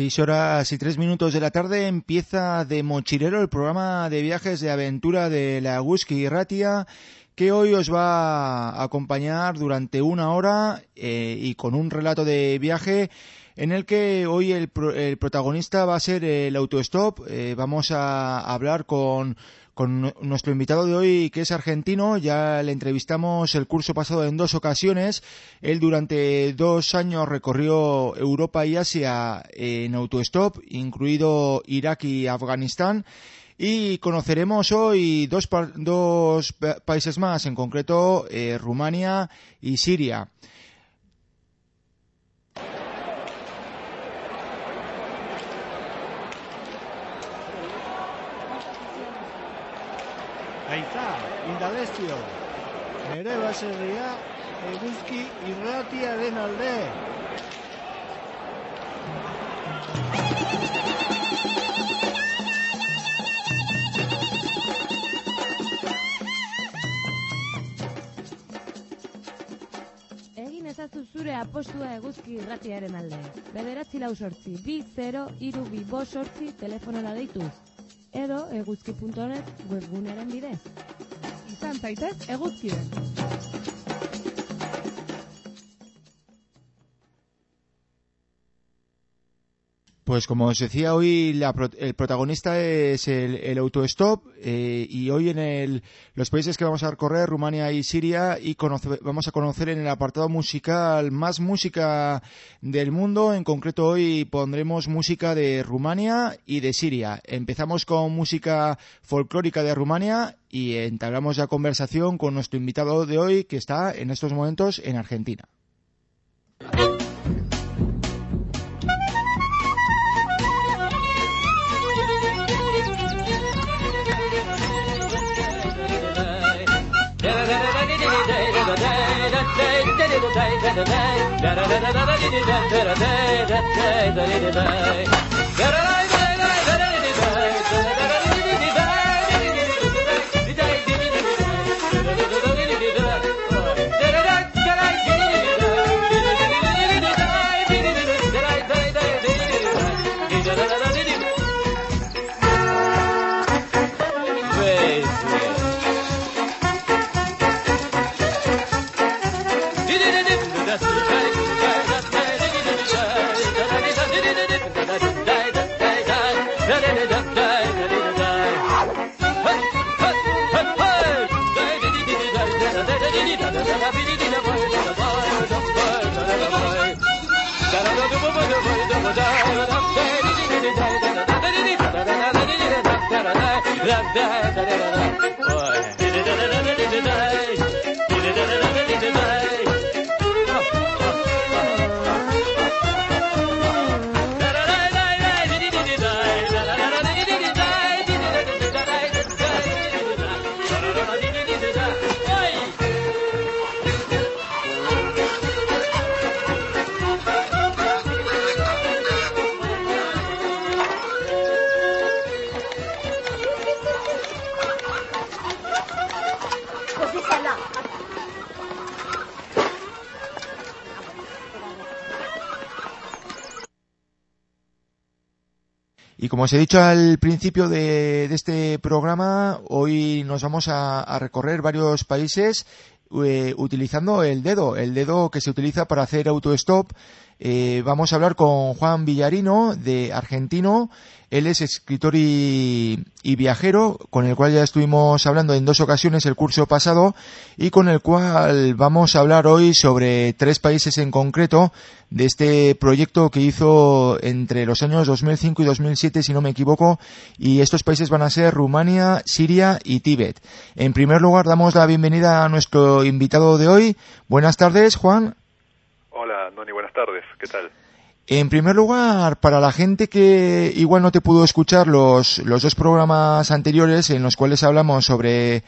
6:03 de la tarde empieza de mochilero el programa de viajes de aventura de la Eguzki Irratia, que hoy os va a acompañar durante una hora y con un relato de viaje en el que hoy el protagonista va a ser el autostop. Vamos a hablar con nuestro invitado de hoy, que es argentino. Ya le entrevistamos el curso pasado en 2 ocasiones. Él durante 2 años recorrió Europa y Asia en autostop, incluido Irak y Afganistán. Y conoceremos hoy dos países más, en concreto Rumania y Siria. Aiza, indalezio, nere baserria Eguzki Irratiaren alde. Egin ezazu zure apostua Eguzki Irratiaren alde. 948-20-325 telefonora deituz. Edo eguzki.net webguneren bidez. Izan zaitez eguzkiren. Pues como os decía, hoy el protagonista es el autostop y hoy en los países que vamos a recorrer, Rumania y Siria, y vamos a conocer en el apartado musical más música del mundo. En concreto hoy pondremos música de Rumania y de Siria. Empezamos con música folclórica de Rumania y entablamos ya conversación con nuestro invitado de hoy, que está en estos momentos en Argentina. Y como os he dicho al principio de este programa, hoy nos vamos a recorrer varios países utilizando el dedo que se utiliza para hacer autostop. Vamos a hablar con Juan Villarino, argentino. Él es escritor y viajero, con el cual ya estuvimos hablando en 2 ocasiones el curso pasado, y con el cual vamos a hablar hoy sobre 3 países en concreto de este proyecto que hizo entre los años 2005 y 2007, si no me equivoco, y estos países van a ser Rumania, Siria y Tíbet. En primer lugar, damos la bienvenida a nuestro invitado de hoy. Buenas tardes, Juan. Hola, Doni, buenas tardes. ¿Qué tal? En primer lugar, para la gente que igual no te pudo escuchar los 2 programas anteriores en los cuales hablamos sobre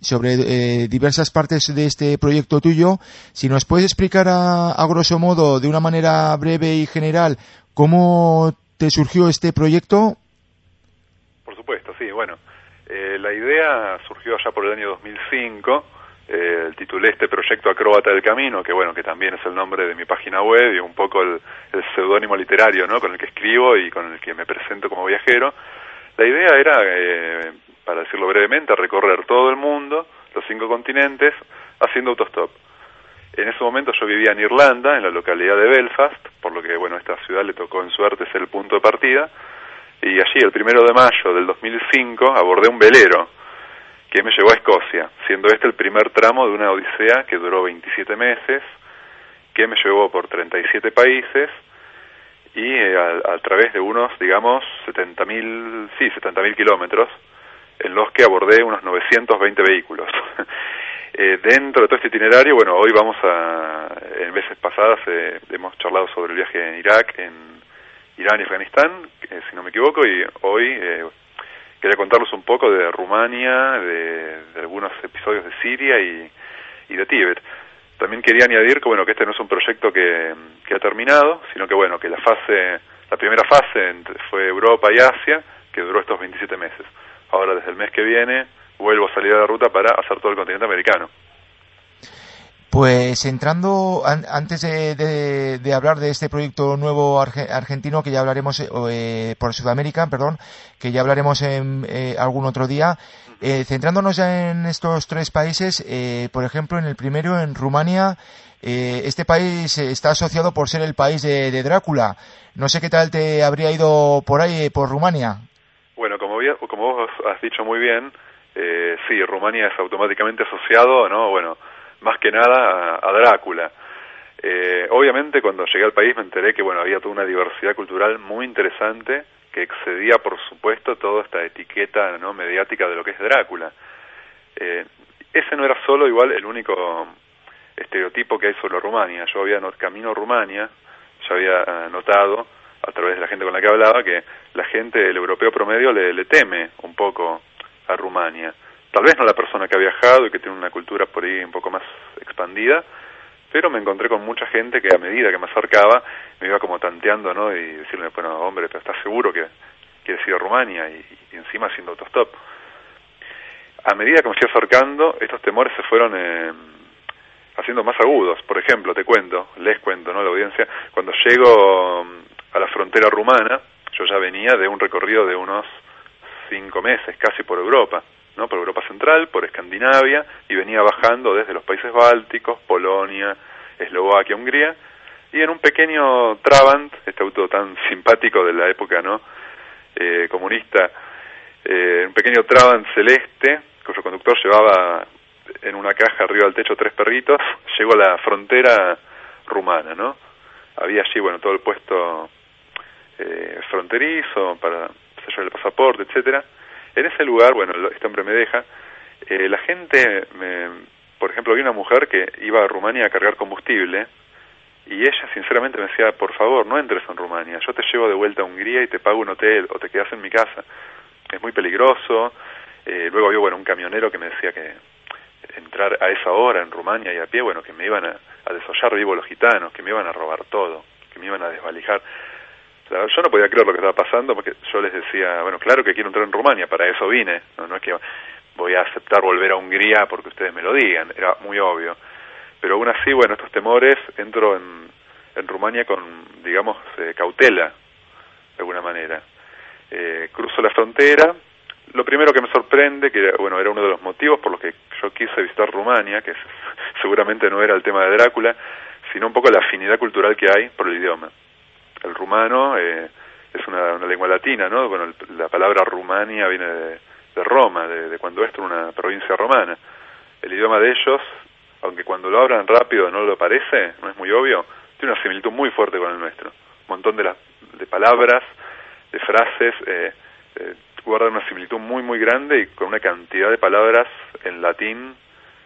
diversas partes de este proyecto tuyo, si nos puedes explicar a grosso modo, de una manera breve y general, cómo te surgió este proyecto. Por supuesto, sí. Bueno, la idea surgió allá por el año 2005. titulé este proyecto Acróbata del Camino, que bueno, que también es el nombre de mi página web y un poco el seudónimo literario, ¿no?, con el que escribo y con el que me presento como viajero. La idea era, para decirlo brevemente, recorrer todo el mundo, los 5 continentes, haciendo autostop. En ese momento yo vivía en Irlanda, en la localidad de Belfast, por lo que, bueno, esta ciudad le tocó en suerte ser el punto de partida, y allí, el 1 de mayo del 2005, abordé un velero que me llevó a Escocia, siendo este el primer tramo de una odisea que duró 27 meses, que me llevó por 37 países, y a través de unos, digamos, 70.000 kilómetros, en los que abordé unos 920 vehículos. Dentro de todo este itinerario, bueno, hoy en veces pasadas hemos charlado sobre el viaje en Irak, en Irán y Afganistán, si no me equivoco, y hoy quería contarles un poco de Rumania, de algunos episodios de Siria y de Tíbet. También quería añadir que, bueno, que este no es un proyecto que ha terminado, sino que, bueno, que la primera fase fue Europa y Asia, que duró estos 27 meses. Ahora, desde el mes que viene, vuelvo a salir a la ruta para hacer todo el continente americano. Pues entrando, antes de hablar de este proyecto nuevo argentino, que ya hablaremos, por Sudamérica, perdón, que ya hablaremos en algún otro día, centrándonos ya en estos 3 países, por ejemplo, en el primero, en Rumania, este país está asociado por ser el país de Drácula. No sé qué tal te habría ido por ahí, por Rumania. Bueno, como vos has dicho muy bien, sí, Rumania es automáticamente asociado, ¿no? Bueno, más que nada a Drácula. Obviamente cuando llegué al país me enteré que, bueno, había toda una diversidad cultural muy interesante que excedía, por supuesto, toda esta etiqueta, ¿no?, mediática de lo que es Drácula. Ese no era solo igual el único estereotipo que hay sobre Rumania. Yo camino a Rumania, ya había notado a través de la gente con la que hablaba que la gente, el europeo promedio, le teme un poco a Rumania. Tal vez no la persona que ha viajado y que tiene una cultura por ahí un poco más expandida, pero me encontré con mucha gente que a medida que me acercaba me iba como tanteando, ¿no?, y decirme, bueno, hombre, pero ¿estás seguro que quieres ir a Rumania? Y encima haciendo autostop. A medida que me fui acercando, estos temores se fueron haciendo más agudos. Por ejemplo, les cuento, ¿no?, a la audiencia, cuando llego a la frontera rumana, yo ya venía de un recorrido de unos 5 meses, casi por Europa, ¿no?, por Europa Central, por Escandinavia, y venía bajando desde los países bálticos, Polonia, Eslovaquia, Hungría, y en un pequeño Trabant, este auto tan simpático de la época, ¿no?, comunista, un pequeño Trabant celeste, cuyo conductor llevaba en una caja arriba del techo 3 perritos, llegó a la frontera rumana, ¿no? Había allí, bueno, todo el puesto fronterizo para sellar el pasaporte, etcétera. En ese lugar, bueno, este hombre me deja, la gente, por ejemplo, vi una mujer que iba a Rumania a cargar combustible, y ella sinceramente me decía, por favor, no entres en Rumania, yo te llevo de vuelta a Hungría y te pago un hotel, o te quedas en mi casa, es muy peligroso. Luego había, bueno, un camionero que me decía que entrar a esa hora en Rumania y a pie, bueno, que me iban a desollar vivo los gitanos, que me iban a robar todo, que me iban a desvalijar. Claro, yo no podía creer lo que estaba pasando, porque yo les decía, bueno, claro que quiero entrar en Rumania, para eso vine, no es que voy a aceptar volver a Hungría porque ustedes me lo digan, era muy obvio. Pero aún así, bueno, estos temores, entro en Rumania con, digamos, cautela, de alguna manera. Cruzo la frontera. Lo primero que me sorprende, que bueno, era uno de los motivos por los que yo quise visitar Rumania, que seguramente no era el tema de Drácula, sino un poco la afinidad cultural que hay por el idioma. El rumano es una lengua latina, ¿no? Bueno, la palabra Rumania viene de Roma, de cuando esto era una provincia romana. El idioma de ellos, aunque cuando lo hablan rápido no lo parece, no es muy obvio, tiene una similitud muy fuerte con el nuestro. Un montón de palabras, de frases, guardan una similitud muy muy grande y con una cantidad de palabras en latín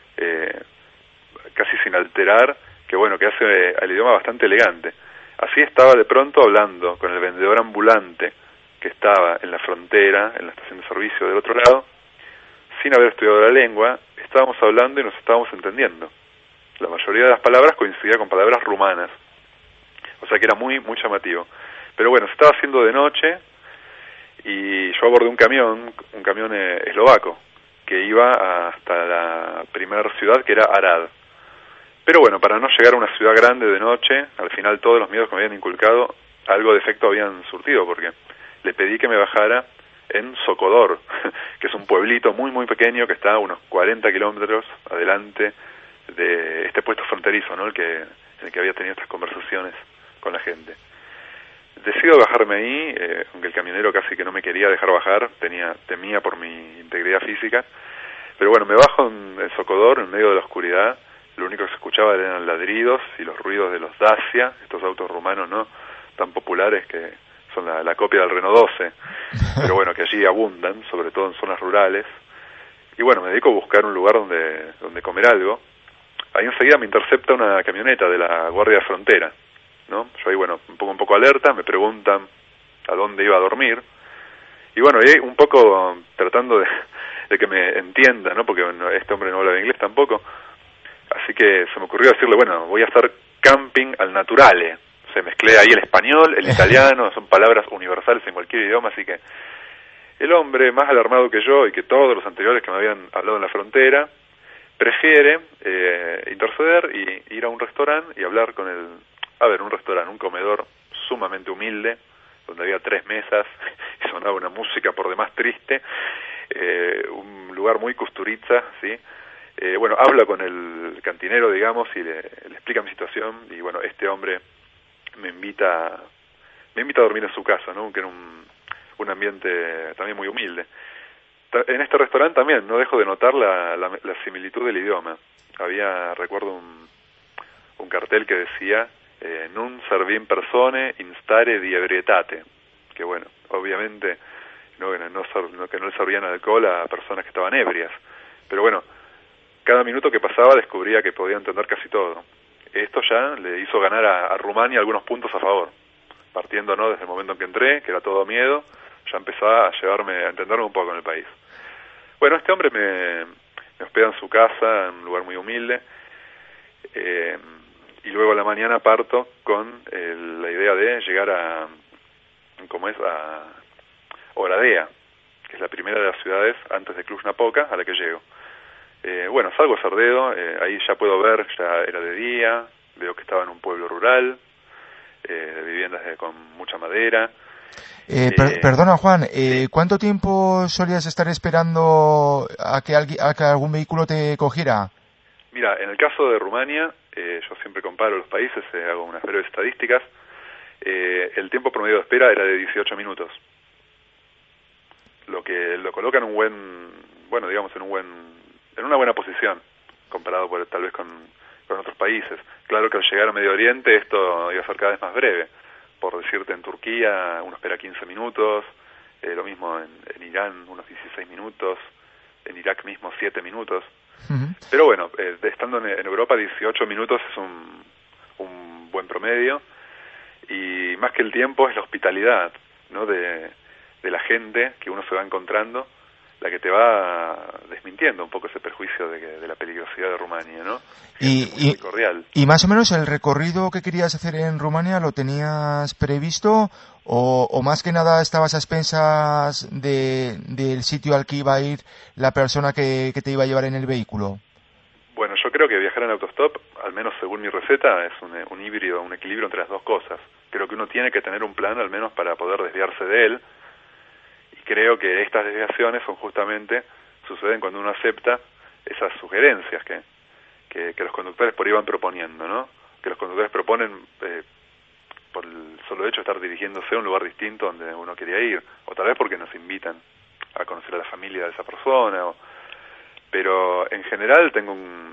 casi sin alterar, que bueno, que hace al idioma bastante elegante. Así estaba de pronto hablando con el vendedor ambulante que estaba en la frontera, en la estación de servicio del otro lado, sin haber estudiado la lengua, estábamos hablando y nos estábamos entendiendo. La mayoría de las palabras coincidía con palabras rumanas, o sea que era muy muy llamativo. Pero bueno, se estaba haciendo de noche y yo abordé un camión eslovaco, que iba hasta la primera ciudad, que era Arad. Pero bueno, para no llegar a una ciudad grande de noche, al final todos los miedos que me habían inculcado, algo de efecto habían surtido, porque le pedí que me bajara en Socodor, que es un pueblito muy muy pequeño que está a unos 40 kilómetros adelante de este puesto fronterizo, ¿no? En el que había tenido estas conversaciones con la gente. Decido bajarme ahí, aunque el camionero casi que no me quería dejar bajar, temía por mi integridad física, pero bueno, me bajo en Socodor, en medio de la oscuridad. Lo único que se escuchaba eran ladridos y los ruidos de los Dacia, estos autos rumanos no tan populares que son la copia del Renault 12, pero bueno, que allí abundan, sobre todo en zonas rurales. Y bueno, me dedico a buscar un lugar donde comer algo. Ahí enseguida me intercepta una camioneta de la Guardia de Frontera, ¿no? Yo ahí, bueno, un poco alerta, me preguntan a dónde iba a dormir. Y bueno, ahí un poco tratando de que me entienda, ¿no? Porque bueno, este hombre no habla inglés tampoco. Así que se me ocurrió decirle, bueno, voy a estar camping al naturale. Se mezclé ahí el español, el italiano, son palabras universales en cualquier idioma, así que el hombre, más alarmado que yo y que todos los anteriores que me habían hablado en la frontera, prefiere interceder y ir a un restaurante y hablar con un comedor sumamente humilde, donde había 3 mesas y sonaba una música por demás triste, un lugar muy Kusturica, ¿sí? Bueno, habla con el cantinero, digamos, y le explica mi situación, y bueno, este hombre me invita a dormir en su casa, ¿no? Que era un ambiente también muy humilde. En este restaurante también no dejo de notar la similitud del idioma. Recuerdo un cartel que decía non servim persone instare di ebrietate, que bueno, obviamente que no le servían alcohol a personas que estaban ebrias, pero bueno, cada minuto que pasaba descubría que podía entender casi todo. Esto ya le hizo ganar a Rumania algunos puntos a favor, partiendo, ¿no?, desde el momento en que entré, que era todo miedo, ya empezaba a entenderme un poco en el país. Bueno, este hombre me hospeda en su casa, en un lugar muy humilde, y luego a la mañana parto con la idea de llegar a Oradea, que es la primera de las ciudades antes de Cluj-Napoca a la que llego. Bueno, salgo a Sardedo, ahí ya puedo ver, ya era de día, veo que estaba en un pueblo rural, de viviendas con mucha madera. Perdona, Juan, ¿cuánto tiempo solías estar esperando a que algún vehículo te cogiera? Mira, en el caso de Rumania, yo siempre comparo los países, hago unas breves estadísticas, el tiempo promedio de espera era de 18 minutos, lo que lo coloca en en una buena posición, comparado tal vez con otros países. Claro que al llegar a Medio Oriente esto iba a ser cada vez más breve. Por decirte, en Turquía uno espera 15 minutos, lo mismo en Irán unos 16 minutos, en Irak mismo 7 minutos. Uh-huh. Pero bueno, estando en Europa 18 minutos es un buen promedio, y más que el tiempo es la hospitalidad, ¿no?, de la gente que uno se va encontrando, la que te va desmintiendo un poco ese prejuicio de la peligrosidad de Rumania, ¿no? Muy cordial. ¿Y más o menos el recorrido que querías hacer en Rumania lo tenías previsto o más que nada estabas a expensas del sitio al que iba a ir la persona que te iba a llevar en el vehículo? Bueno, yo creo que viajar en autostop, al menos según mi receta, es un híbrido, un equilibrio entre las dos cosas. Creo que uno tiene que tener un plan al menos para poder desviarse de él. Creo que estas desviaciones suceden cuando uno acepta esas sugerencias que los conductores por ahí van proponiendo, ¿no? Que los conductores proponen por el solo hecho de estar dirigiéndose a un lugar distinto donde uno quería ir, o tal vez porque nos invitan a conocer a la familia de esa persona, pero en general tengo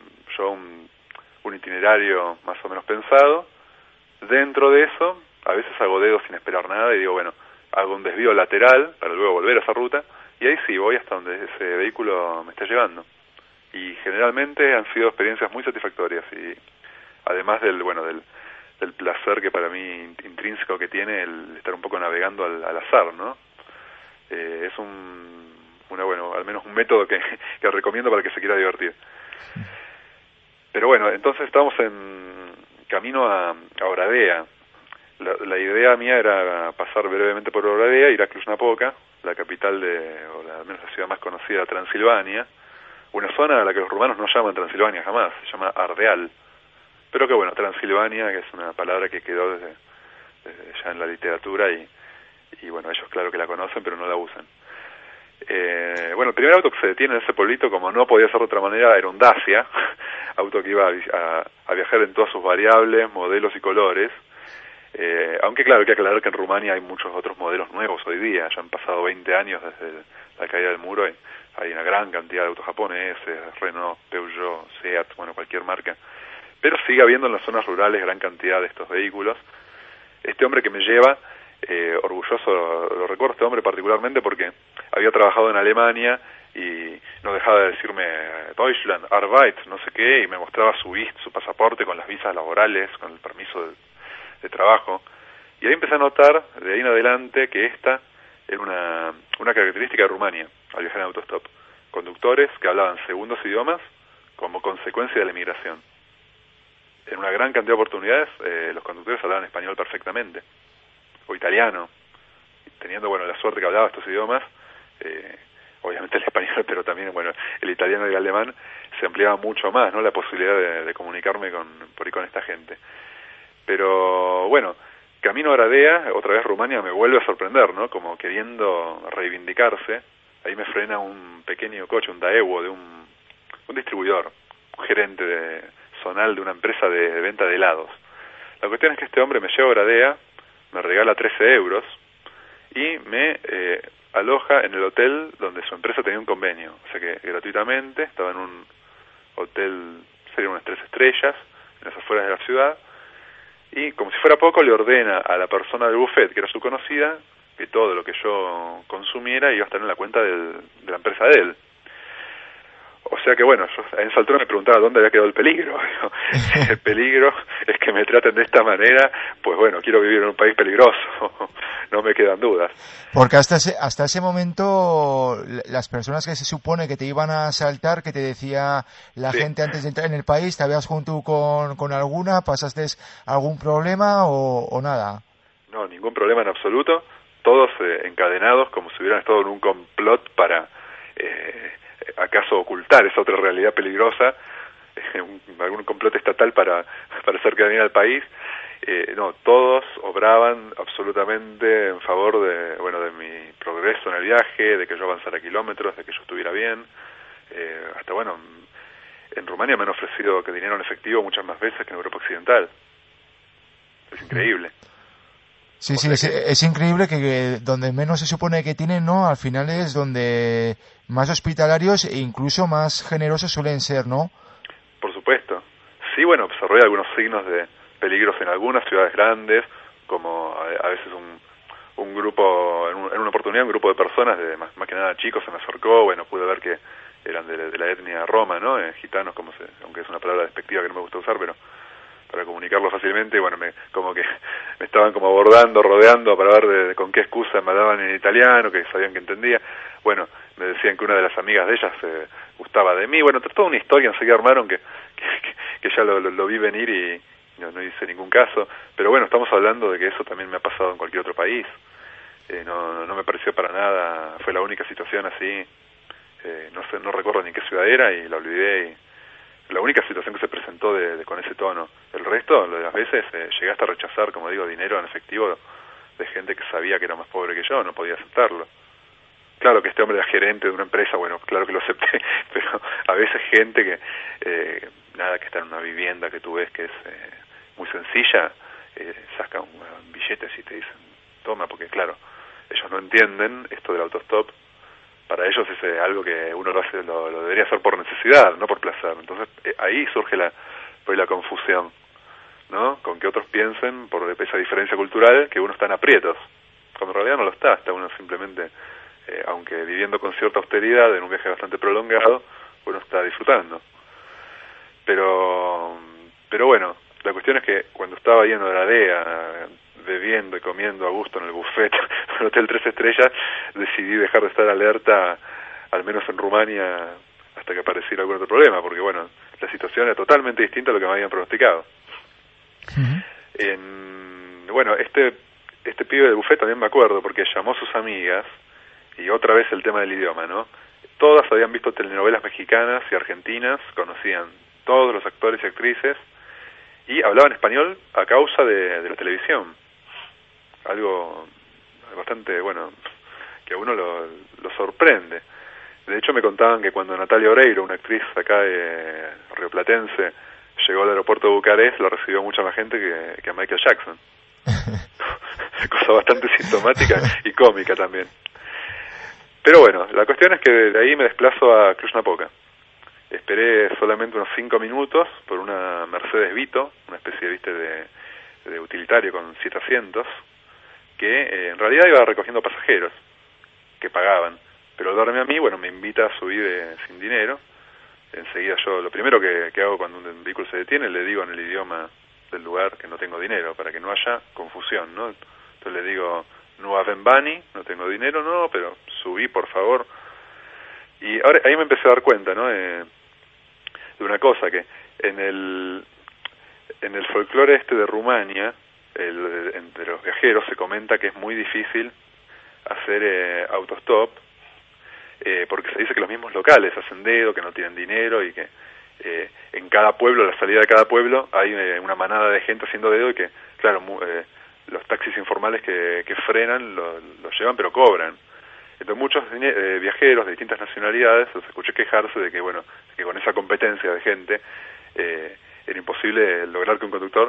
un itinerario más o menos pensado. Dentro de eso, a veces hago dedos sin esperar nada y digo, bueno, hago un desvío lateral para luego volver a esa ruta, y ahí sí voy hasta donde ese vehículo me está llevando. Y generalmente han sido experiencias muy satisfactorias, y además del placer que para mí intrínseco que tiene el estar un poco navegando al azar, ¿no? Es al menos un método que recomiendo para el que se quiera divertir. Pero bueno, entonces estamos en camino a Oradea. La idea mía era pasar brevemente por Oradea, ir a Cluj-Napoca, la capital al menos la ciudad más conocida de Transilvania, una zona a la que los rumanos no llaman Transilvania jamás, se llama Ardeal. Pero que bueno, Transilvania, que es una palabra que quedó desde ya en la literatura y bueno, ellos claro que la conocen, pero no la usan. Bueno, el primer auto que se detiene en ese pueblito, como no podía ser de otra manera, era un Dacia, auto que iba a viajar en todas sus variables, modelos y colores. Aunque claro, hay que aclarar que en Rumania hay muchos otros modelos nuevos hoy día, ya han pasado 20 años desde la caída del muro, y hay una gran cantidad de autos japoneses, Renault, Peugeot, Seat, bueno, cualquier marca. Pero sigue habiendo en las zonas rurales gran cantidad de estos vehículos. Este hombre que me lleva, orgulloso, lo recuerdo este hombre particularmente porque había trabajado en Alemania y no dejaba de decirme Deutschland, Arbeit, no sé qué, y me mostraba su pasaporte con las visas laborales, con el permiso de trabajo. Y ahí empecé a notar, de ahí en adelante, que esta era una característica de Rumania, al viajar en autostop. Conductores que hablaban segundos idiomas como consecuencia de la inmigración. En una gran cantidad de oportunidades, los conductores hablaban español perfectamente, o italiano, teniendo, bueno, la suerte que hablaba estos idiomas, obviamente el español, pero también, bueno, el italiano y el alemán, se ampliaba mucho más, ¿no?, la posibilidad de comunicarme por ahí con esta gente. Pero, bueno, camino a Oradea, otra vez Rumania me vuelve a sorprender, ¿no?, como queriendo reivindicarse. Ahí me frena un pequeño coche, un Daewoo, de un distribuidor, un gerente zonal de una empresa de venta de helados. La cuestión es que este hombre me lleva a Oradea, me regala 13 euros y me aloja en el hotel donde su empresa tenía un convenio. O sea que gratuitamente estaba en un hotel, serían unas 3 estrellas, en las afueras de la ciudad, y como si fuera poco le ordena a la persona del buffet, que era su conocida, que todo lo que yo consumiera iba a estar en la cuenta de la empresa de él. O sea que bueno, yo en esa altura me preguntaba dónde había quedado el peligro. El peligro es que me traten de esta manera, pues bueno, quiero vivir en un país peligroso, no me quedan dudas. Porque hasta ese momento, las personas que se supone que te iban a asaltar, que te decía la Sí. gente antes de entrar en el país, ¿te habías junto con alguna? ¿Pasaste algún problema o nada? No, ningún problema en absoluto, todos encadenados como si hubieran estado en un complot para acaso ocultar esa otra realidad peligrosa, algún complot estatal para hacer quedar bien al país. No, todos obraban absolutamente en favor de mi progreso en el viaje, de que yo avanzara kilómetros, de que yo estuviera bien. Hasta bueno, en Rumania me han ofrecido que dinero en efectivo muchas más veces que en Europa Occidental. Es increíble. Sí, es increíble que donde menos se supone que tienen, ¿no?, al final es donde más hospitalarios e incluso más generosos suelen ser, ¿no? Por supuesto. Sí, bueno, observé algunos signos de peligros en algunas ciudades grandes, como a veces un grupo, en una oportunidad un grupo de personas, más que nada chicos, se me acercó, bueno, pude ver que eran de la etnia roma, ¿no?, gitanos, aunque es una palabra despectiva que no me gusta usar, pero para comunicarlo fácilmente, bueno, como que me estaban como abordando, rodeando para ver con qué excusa me hablaban en italiano, que sabían que entendía. Bueno, me decían que una de las amigas de ellas gustaba de mí. Bueno, toda una historia enseguida armaron que ya lo vi venir y no hice ningún caso. Pero bueno, estamos hablando de que eso también me ha pasado en cualquier otro país. No me pareció para nada, fue la única situación así. No recuerdo ni qué ciudad era y la olvidé. La única situación que se presentó con ese tono. El resto, de las veces, llegué hasta a rechazar, como digo, dinero en efectivo de gente que sabía que era más pobre que yo, no podía aceptarlo. Claro que este hombre era gerente de una empresa, bueno, claro que lo acepté, pero a veces gente que que está en una vivienda que tú ves que es muy sencilla, saca un billete y te dicen, toma, porque claro, ellos no entienden esto del autostop. Para ellos es algo que uno lo debería hacer por necesidad, no por placer. Entonces ahí surge la confusión, ¿no? Con que otros piensen, por esa diferencia cultural, que uno está en aprietos, cuando en realidad no lo está uno simplemente, aunque viviendo con cierta austeridad, en un viaje bastante prolongado, uno está disfrutando. Pero bueno, la cuestión es que cuando estaba ahí en Oradea, bebiendo y comiendo a gusto en el buffet en el Hotel 3 Estrellas, decidí dejar de estar alerta, al menos en Rumania, hasta que apareciera algún otro problema, porque bueno, la situación era totalmente distinta a lo que me habían pronosticado. Bueno, este pibe del buffet también me acuerdo, porque llamó a sus amigas, y otra vez el tema del idioma, ¿no? todas habían visto telenovelas mexicanas y argentinas, conocían todos los actores y actrices, y hablaban español a causa de la televisión. Algo bastante, bueno, que a uno lo sorprende. De hecho, me contaban que cuando Natalia Oreiro, una actriz acá rioplatense, llegó al aeropuerto de Bucarest, lo recibió mucha más gente que a Michael Jackson. Cosa bastante sintomática y cómica también. Pero bueno, la cuestión es que de ahí me desplazo a Cluj-Napoca. Esperé solamente unos 5 minutos por una Mercedes Vito, una especie, viste, de utilitario con 7 asientos, que en realidad iba recogiendo pasajeros que pagaban. Pero al verme a mí, bueno, me invita a subir sin dinero. Enseguida yo, lo primero que hago cuando un vehículo se detiene, le digo en el idioma del lugar que no tengo dinero, para que no haya confusión, ¿no? Entonces le digo, no haven bani, no tengo dinero, no, pero subí, por favor. Y ahora ahí me empecé a dar cuenta, ¿no? De una cosa, que en el folclore de Rumania, entre los viajeros se comenta que es muy difícil hacer autostop, porque se dice que los mismos locales hacen dedo, que no tienen dinero y que en cada pueblo, a la salida de cada pueblo, hay una manada de gente haciendo dedo y que, claro, los taxis informales que frenan los llevan pero cobran. Entonces muchos viajeros de distintas nacionalidades los escuché quejarse de que, bueno, que con esa competencia de gente era imposible lograr que un conductor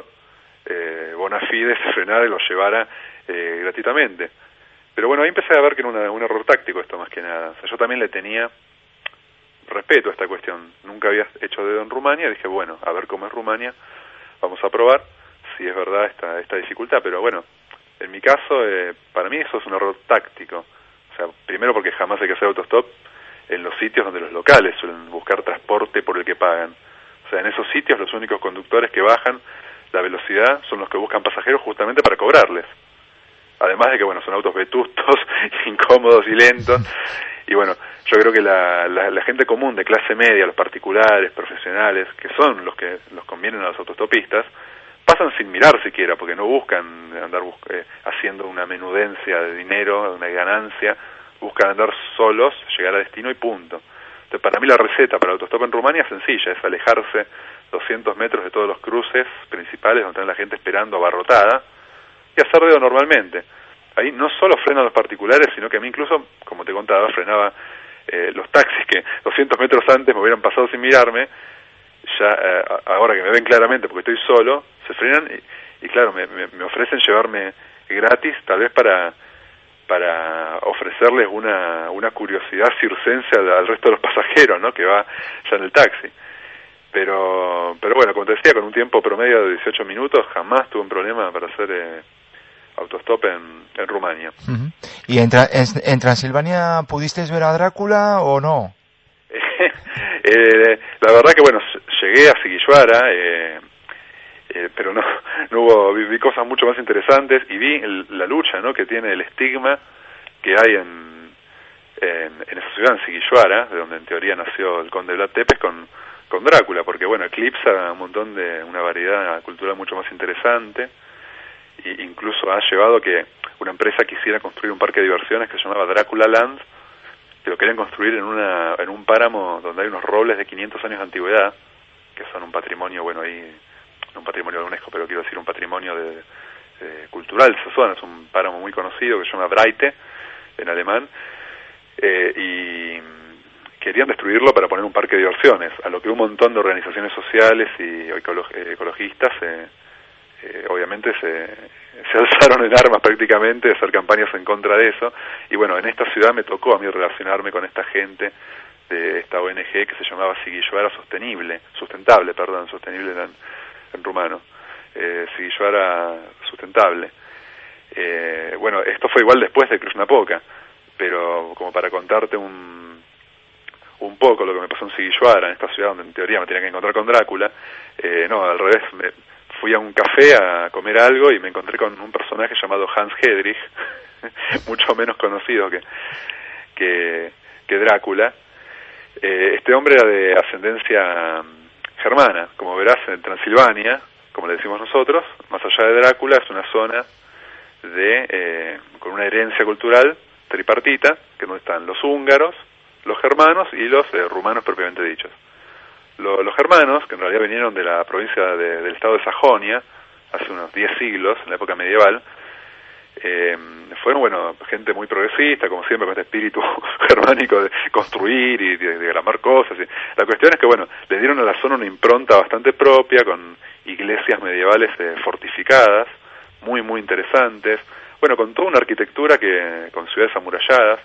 bona fide se frenara y los llevara gratuitamente. Pero bueno, ahí empecé a ver que era un error táctico esto más que nada. O sea, yo también le tenía respeto a esta cuestión. Nunca había hecho dedo en Rumania, dije, bueno, a ver cómo es Rumania, vamos a probar si es verdad esta dificultad. Pero bueno, en mi caso, para mí eso es un error táctico. O sea, primero porque jamás hay que hacer autostop en los sitios donde los locales suelen buscar transporte por el que pagan. O sea, en esos sitios los únicos conductores que bajan la velocidad son los que buscan pasajeros justamente para cobrarles. Además de que, bueno, son autos vetustos, incómodos y lentos. Y bueno, yo creo que la gente común de clase media, los particulares, profesionales, que son los que los convienen a los autostopistas, pasan sin mirar siquiera, porque no buscan andar haciendo una menudencia de dinero, una ganancia, buscan andar solos, llegar a destino y punto. Entonces, para mí la receta para el autostop en Rumania es sencilla, es alejarse 200 metros de todos los cruces principales donde está la gente esperando abarrotada, y hacer dedo normalmente. Ahí no solo frenan los particulares, sino que a mí incluso, como te contaba, frenaba los taxis que 200 metros antes me hubieran pasado sin mirarme, ya ahora que me ven claramente porque estoy solo, se frenan y claro, me ofrecen llevarme gratis, tal vez para ofrecerles una curiosidad circense al resto de los pasajeros, ¿no? Que va ya en el taxi. Pero bueno, como te decía, con un tiempo promedio de 18 minutos jamás tuve un problema para hacer autostop en Rumania. Uh-huh. ¿Y en Transilvania pudiste ver a Drácula o no? La verdad que bueno, llegué a Sigilluara, pero no hubo, vi cosas mucho más interesantes y vi la lucha, ¿no? Que tiene el estigma que hay en esa ciudad, en Sigilluara, de donde en teoría nació el conde Vlad Tepes con Drácula, porque bueno, eclipsa un montón de una variedad cultural mucho más interesante. Y incluso ha llevado a que una empresa quisiera construir un parque de diversiones que se llamaba Drácula Land, que lo querían construir en un páramo donde hay unos robles de 500 años de antigüedad, que son un patrimonio, bueno, ahí, no un patrimonio de UNESCO, pero quiero decir un patrimonio cultural de esa zona. Es un páramo muy conocido que se llama Breite, en alemán, y querían destruirlo para poner un parque de diversiones, a lo que un montón de organizaciones sociales y ecologistas obviamente se alzaron en armas prácticamente de hacer campañas en contra de eso. Y bueno, en esta ciudad me tocó a mí relacionarme con esta gente de esta ONG que se llamaba Sigilluara Sostenible en rumano, Sigilluara Sustentable. Bueno, esto fue igual después de Cluj-Napoca, pero como para contarte un poco lo que me pasó en Sigilluara, en esta ciudad donde en teoría me tenía que encontrar con Drácula, no, al revés, fui a un café a comer algo y me encontré con un personaje llamado Hans Hedrich, mucho menos conocido que Drácula. Este hombre era de ascendencia germana, como verás, en Transilvania, como le decimos nosotros, más allá de Drácula, es una zona con una herencia cultural tripartita, que donde están los húngaros, los germanos y los rumanos propiamente dichos. Los germanos, que en realidad vinieron de la provincia del estado de Sajonia, hace unos 10 siglos, en la época medieval, fueron, bueno, gente muy progresista, como siempre, con este espíritu germánico de construir y de diagramar cosas. La cuestión es que, bueno, le dieron a la zona una impronta bastante propia, con iglesias medievales fortificadas, muy, muy interesantes, bueno, con toda una arquitectura con ciudades amuralladas,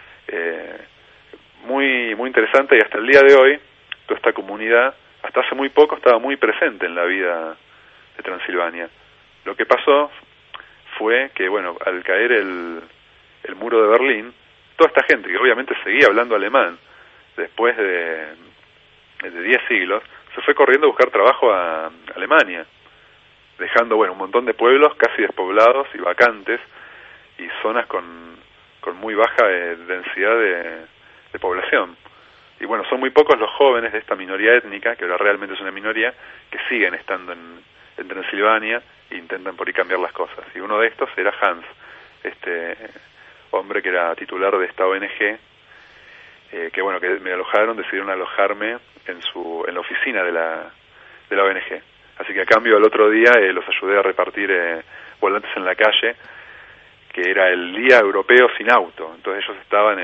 muy, muy interesante, y hasta el día de hoy, toda esta comunidad, hasta hace muy poco, estaba muy presente en la vida de Transilvania. Lo que pasó fue que, bueno, al caer el muro de Berlín, toda esta gente que obviamente seguía hablando alemán después de 10 siglos, se fue corriendo a buscar trabajo a Alemania, dejando, bueno, un montón de pueblos casi despoblados y vacantes, y zonas con muy baja densidad de población. Y bueno, son muy pocos los jóvenes de esta minoría étnica, que ahora realmente es una minoría, que siguen estando en Transilvania e intentan por ahí cambiar las cosas. Y uno de estos era Hans, este hombre que era titular de esta ONG, que bueno, que me decidieron alojarme en la oficina de la ONG. Así que a cambio el otro día los ayudé a repartir volantes en la calle, que era el Día Europeo sin Auto. Entonces ellos estaban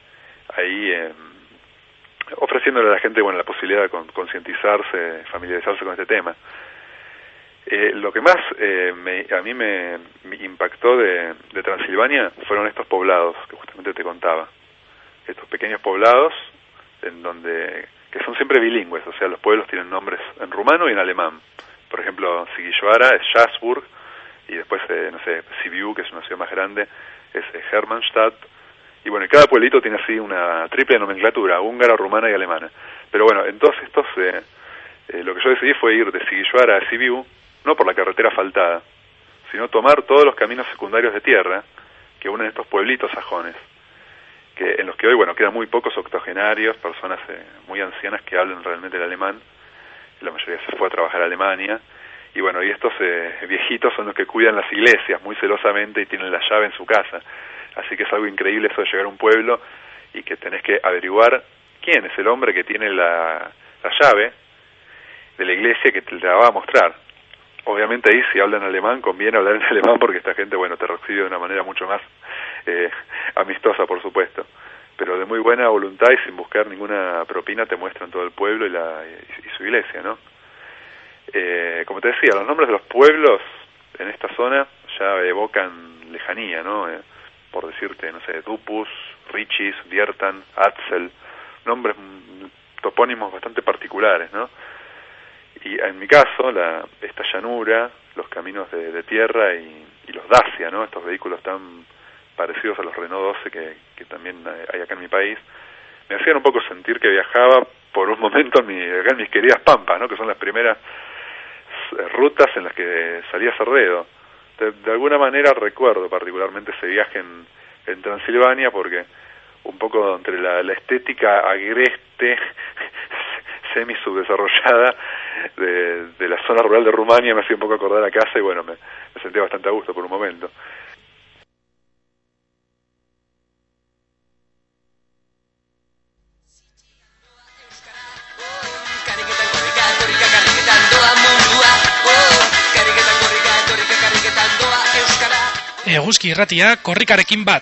ahí ofreciéndole a la gente, bueno, la posibilidad de concientizarse, familiarizarse con este tema. Lo que más a mí me impactó de Transilvania fueron estos poblados que justamente te contaba. Estos pequeños poblados que son siempre bilingües, o sea, los pueblos tienen nombres en rumano y en alemán. Por ejemplo, Sighisoara es Schasburg, y después, no sé, Sibiu, que es una ciudad más grande, es Hermannstadt. Y bueno, cada pueblito tiene así una triple nomenclatura, húngara, rumana y alemana. Pero bueno, en todos estos, lo que yo decidí fue ir de Sighisoara a Sibiu, no por la carretera asfaltada, sino tomar todos los caminos secundarios de tierra que unen estos pueblitos sajones, en los que hoy, bueno, quedan muy pocos octogenarios, personas muy ancianas que hablan realmente el alemán. La mayoría se fue a trabajar a Alemania, y bueno, y estos viejitos son los que cuidan las iglesias muy celosamente y tienen la llave en su casa. Así que es algo increíble eso de llegar a un pueblo y que tenés que averiguar quién es el hombre que tiene la llave de la iglesia, que te la va a mostrar. Obviamente ahí, si hablan alemán, conviene hablar en alemán, porque esta gente, bueno, te recibe de una manera mucho más amistosa, por supuesto. Pero de muy buena voluntad y sin buscar ninguna propina te muestran todo el pueblo y su iglesia, ¿no? Como te decía, los nombres de los pueblos en esta zona ya evocan lejanía, ¿no? Por decirte, no sé, Dupus, Richis, Diertan, Atzel, nombres, topónimos bastante particulares, ¿no? Y en mi caso, esta llanura, los caminos de tierra y los Dacia, ¿no? Estos vehículos tan parecidos a los Renault 12 que también hay acá en mi país, me hacían un poco sentir que viajaba por un momento acá en mis queridas Pampas, ¿no? Que son las primeras rutas en las que salía Cerredo. De alguna manera recuerdo particularmente ese viaje en Transilvania, porque un poco entre la estética agreste, semi-subdesarrollada de la zona rural de Rumania me hacía un poco acordar a casa, y bueno, me sentía bastante a gusto por un momento. Eguzki irratia korrikarekin bat.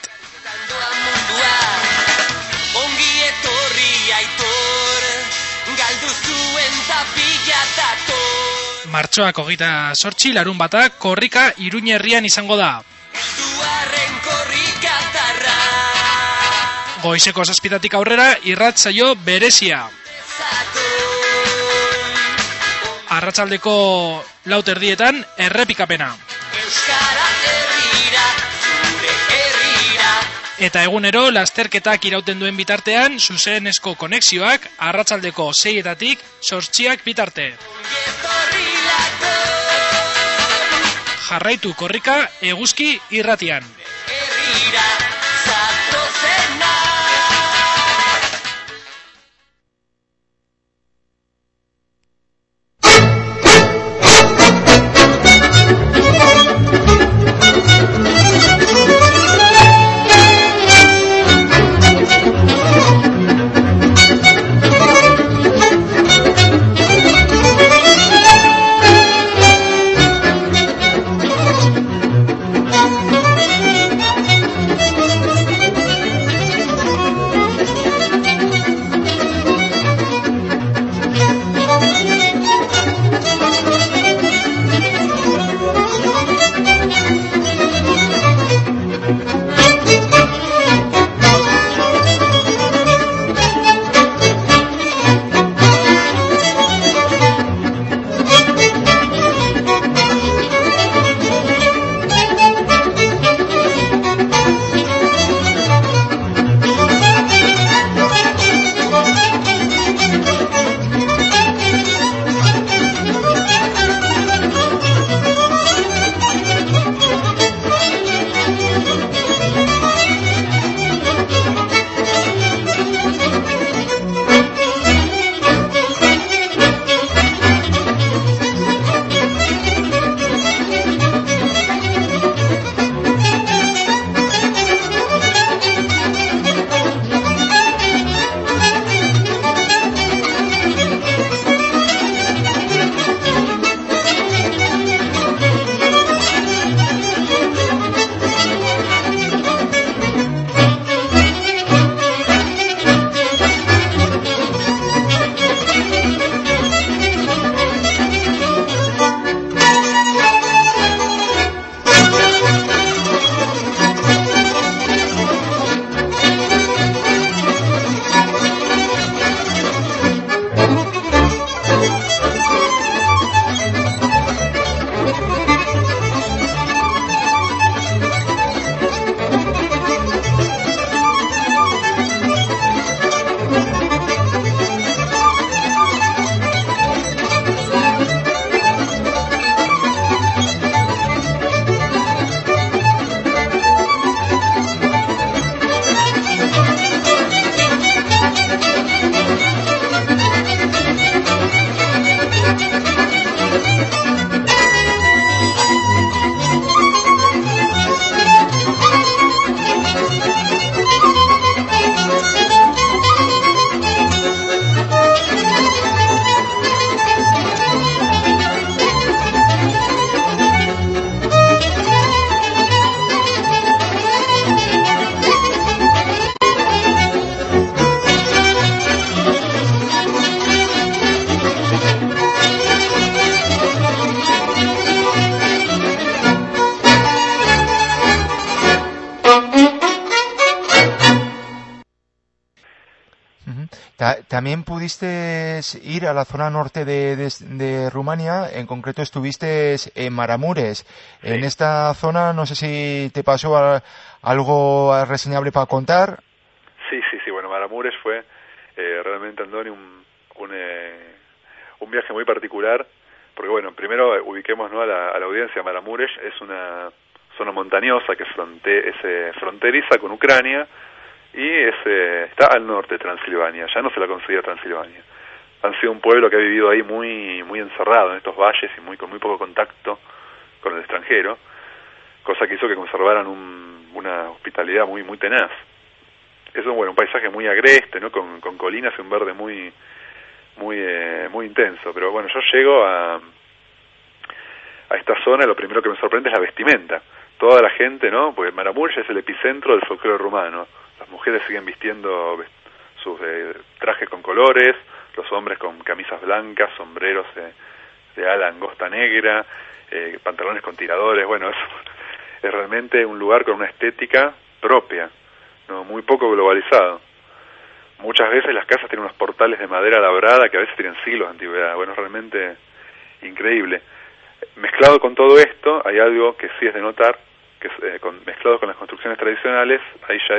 Martxoak 28 larunbata korrika Iruña herrian izango da. Goizeko 7:00 aurrera irratsaio berezia. Arratsaldeko 4:00 errepikapena. Eta egunero lasterketak irauten duen bitartean zuzenezko konexioak arratsaldeko 6:00 8:00 bitarte. Jarraitu korrika Eguzki irratian. también pudiste ir a la zona norte de Rumania, en concreto estuviste en Maramureş. Sí. En esta zona, no sé si te pasó algo reseñable para contar. Sí, bueno, Maramureş fue realmente, Andoni, un viaje muy particular, porque bueno, primero ubiquemos, ¿no?, a la audiencia. Maramureş es una zona montañosa que es fronteriza con Ucrania y está al norte de Transilvania, ya no se la considera Transilvania. Han sido un pueblo que ha vivido ahí muy encerrado en estos valles y con muy poco contacto con el extranjero, cosa que hizo que conservaran una hospitalidad muy tenaz. Es un paisaje muy agreste, ¿no?, con colinas y un verde muy intenso. Pero bueno, yo llego a esta zona y lo primero que me sorprende es la vestimenta. Toda la gente, ¿no?, porque Maramureş es el epicentro del folclore rumano. Las mujeres siguen vistiendo sus trajes con colores, los hombres con camisas blancas, sombreros de ala angosta negra, pantalones con tiradores. Bueno, es realmente un lugar con una estética propia, ¿no?, muy poco globalizado. Muchas veces las casas tienen unos portales de madera labrada que a veces tienen siglos de antigüedad. Bueno, es realmente increíble. Mezclado con todo esto, hay algo que sí es de notar, que mezclado con las construcciones tradicionales, hay ya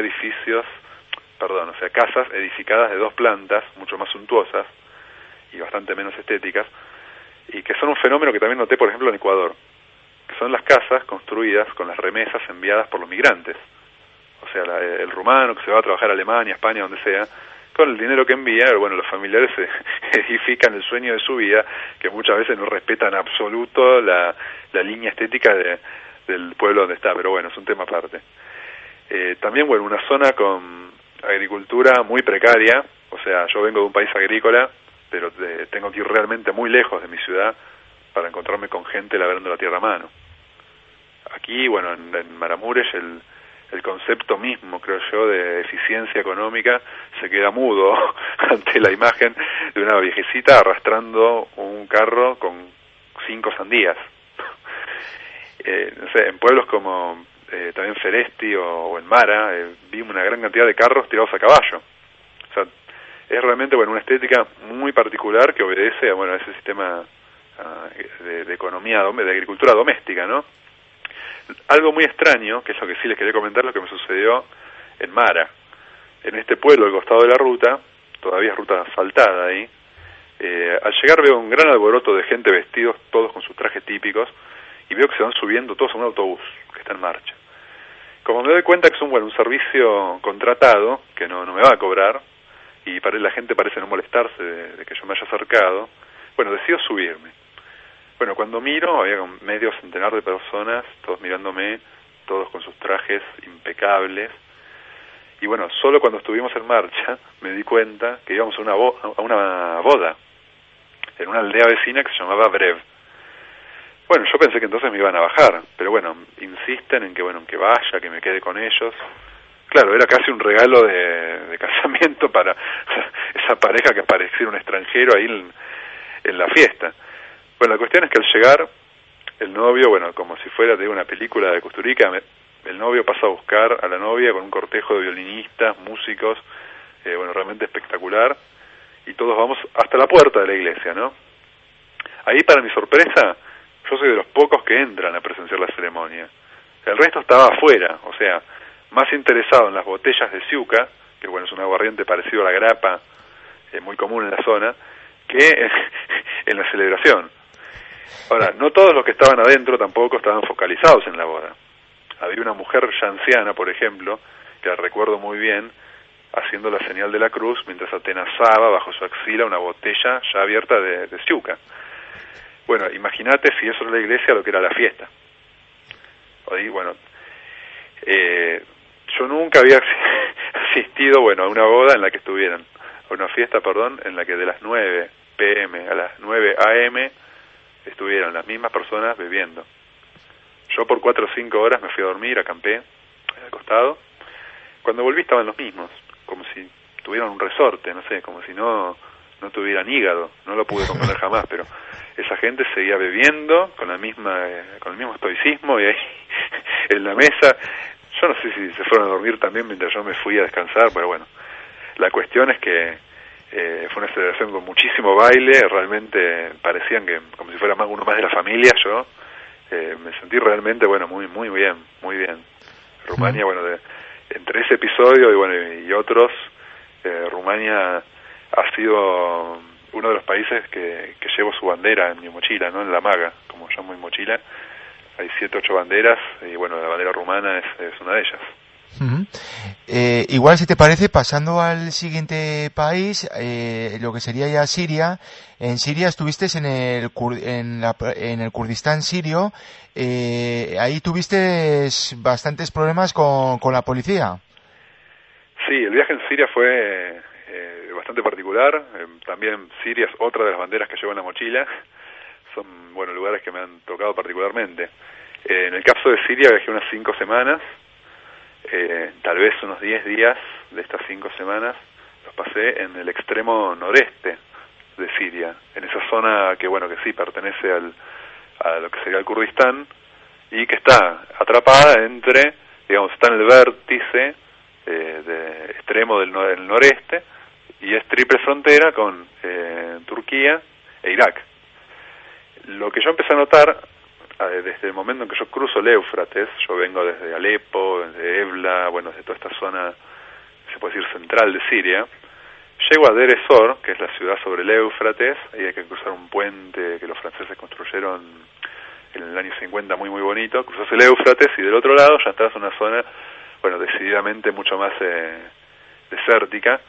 casas edificadas de 2 plantas, mucho más suntuosas y bastante menos estéticas, y que son un fenómeno que también noté, por ejemplo, en Ecuador, que son las casas construidas con las remesas enviadas por los migrantes. O sea, el rumano que se va a trabajar a Alemania, España, donde sea, con el dinero que envía, bueno, los familiares edifican el sueño de su vida, que muchas veces no respetan en absoluto la línea estética del pueblo donde está, pero bueno, es un tema aparte. También, bueno, una zona con agricultura muy precaria, o sea, yo vengo de un país agrícola, pero tengo que ir realmente muy lejos de mi ciudad para encontrarme con gente labrando la tierra a mano. Aquí, bueno, en Maramureş, el concepto mismo, creo yo, de eficiencia económica se queda mudo ante la imagen de una viejecita arrastrando un carro con 5 sandías. No sé, en pueblos como también Feresti o en Mara, vi una gran cantidad de carros tirados a caballo. O sea, es realmente, bueno, una estética muy particular que obedece a ese sistema de economía, de agricultura doméstica, ¿no? Algo muy extraño, que es lo que sí les quería comentar, lo que me sucedió en Mara. En este pueblo, al costado de la ruta, todavía es ruta asfaltada ahí, al llegar veo un gran alboroto de gente vestidos todos con sus trajes típicos, y veo que se van subiendo todos a un autobús que está en marcha. Como me doy cuenta que es un servicio contratado, que no me va a cobrar, y la gente parece no molestarse de que yo me haya acercado, bueno, decido subirme. Bueno, cuando miro, había medio centenar de personas, todos mirándome, todos con sus trajes impecables. Y bueno, solo cuando estuvimos en marcha me di cuenta que íbamos a una boda en una aldea vecina que se llamaba Brev. Bueno, yo pensé que entonces me iban a bajar, pero bueno, insisten en que vaya, que me quede con ellos. Claro, era casi un regalo de casamiento para esa pareja que pareciera un extranjero ahí en la fiesta. Bueno, la cuestión es que al llegar, el novio, como si fuera de una película de Kusturica, el novio pasa a buscar a la novia con un cortejo de violinistas, músicos, realmente espectacular, y todos vamos hasta la puerta de la iglesia, ¿no? Ahí, para mi sorpresa, yo soy de los pocos que entran a presenciar la ceremonia. El resto estaba afuera, o sea, más interesado en las botellas de Siuca, que es un aguardiente parecido a la grapa, muy común en la zona, que en la celebración. Ahora, no todos los que estaban adentro tampoco estaban focalizados en la boda. Había una mujer ya anciana, por ejemplo, que la recuerdo muy bien, haciendo la señal de la cruz mientras atenazaba bajo su axila una botella ya abierta de Siuca. Bueno, imagínate si eso era la iglesia, lo que era la fiesta. Yo nunca había asistido, a una boda en la que estuvieran, a una fiesta, en la que de las 9 p.m. a las 9 a.m. estuvieron las mismas personas bebiendo. Yo por 4 o 5 horas me fui a dormir, acampé al costado. Cuando volví estaban los mismos, como si tuvieran un resorte, no sé, como si no tuvieran hígado. No lo pude comprender jamás, pero esa gente seguía bebiendo con el mismo estoicismo, y ahí en la mesa, yo no sé si se fueron a dormir también mientras yo me fui a descansar, pero bueno, la cuestión es que Fue una celebración con muchísimo baile, realmente parecían que como si fuera uno más de la familia. Yo me sentí realmente, bueno, muy bien. Rumania, bueno, entre ese episodio y otros, Rumania ha sido uno de los países que llevo su bandera en mi mochila, ¿no? En la maga, como llamo mi mochila. Hay 7, 8 banderas, y bueno, la bandera rumana es una de ellas. Igual, si te parece, pasando al siguiente país, lo que sería ya Siria. En Siria estuviste en el Kurdistán sirio. Ahí tuviste bastantes problemas con la policía. Sí, el viaje en Siria fue bastante particular. También Siria es otra de las banderas que llevo en la mochila. Son, bueno, lugares que me han tocado particularmente. En el caso de Siria viajé unas 5 semanas. Tal vez unos 10 días de estas 5 semanas los pasé en el extremo noreste de Siria, en esa zona que, bueno, que sí pertenece a lo que sería el Kurdistán, y que está atrapada entre, digamos, está en el vértice de extremo del noreste, y es triple frontera con Turquía e Irak. Lo que yo empecé a notar desde el momento en que yo cruzo el Éufrates, yo vengo desde Alepo, desde Ebla, bueno, desde toda esta zona, se puede decir, central de Siria, llego a Deir ez-Zor, que es la ciudad sobre el Éufrates. Ahí hay que cruzar un puente que los franceses construyeron en el año 50, muy bonito. Cruzas el Éufrates y del otro lado ya estás en una zona, bueno, decididamente mucho más desértica.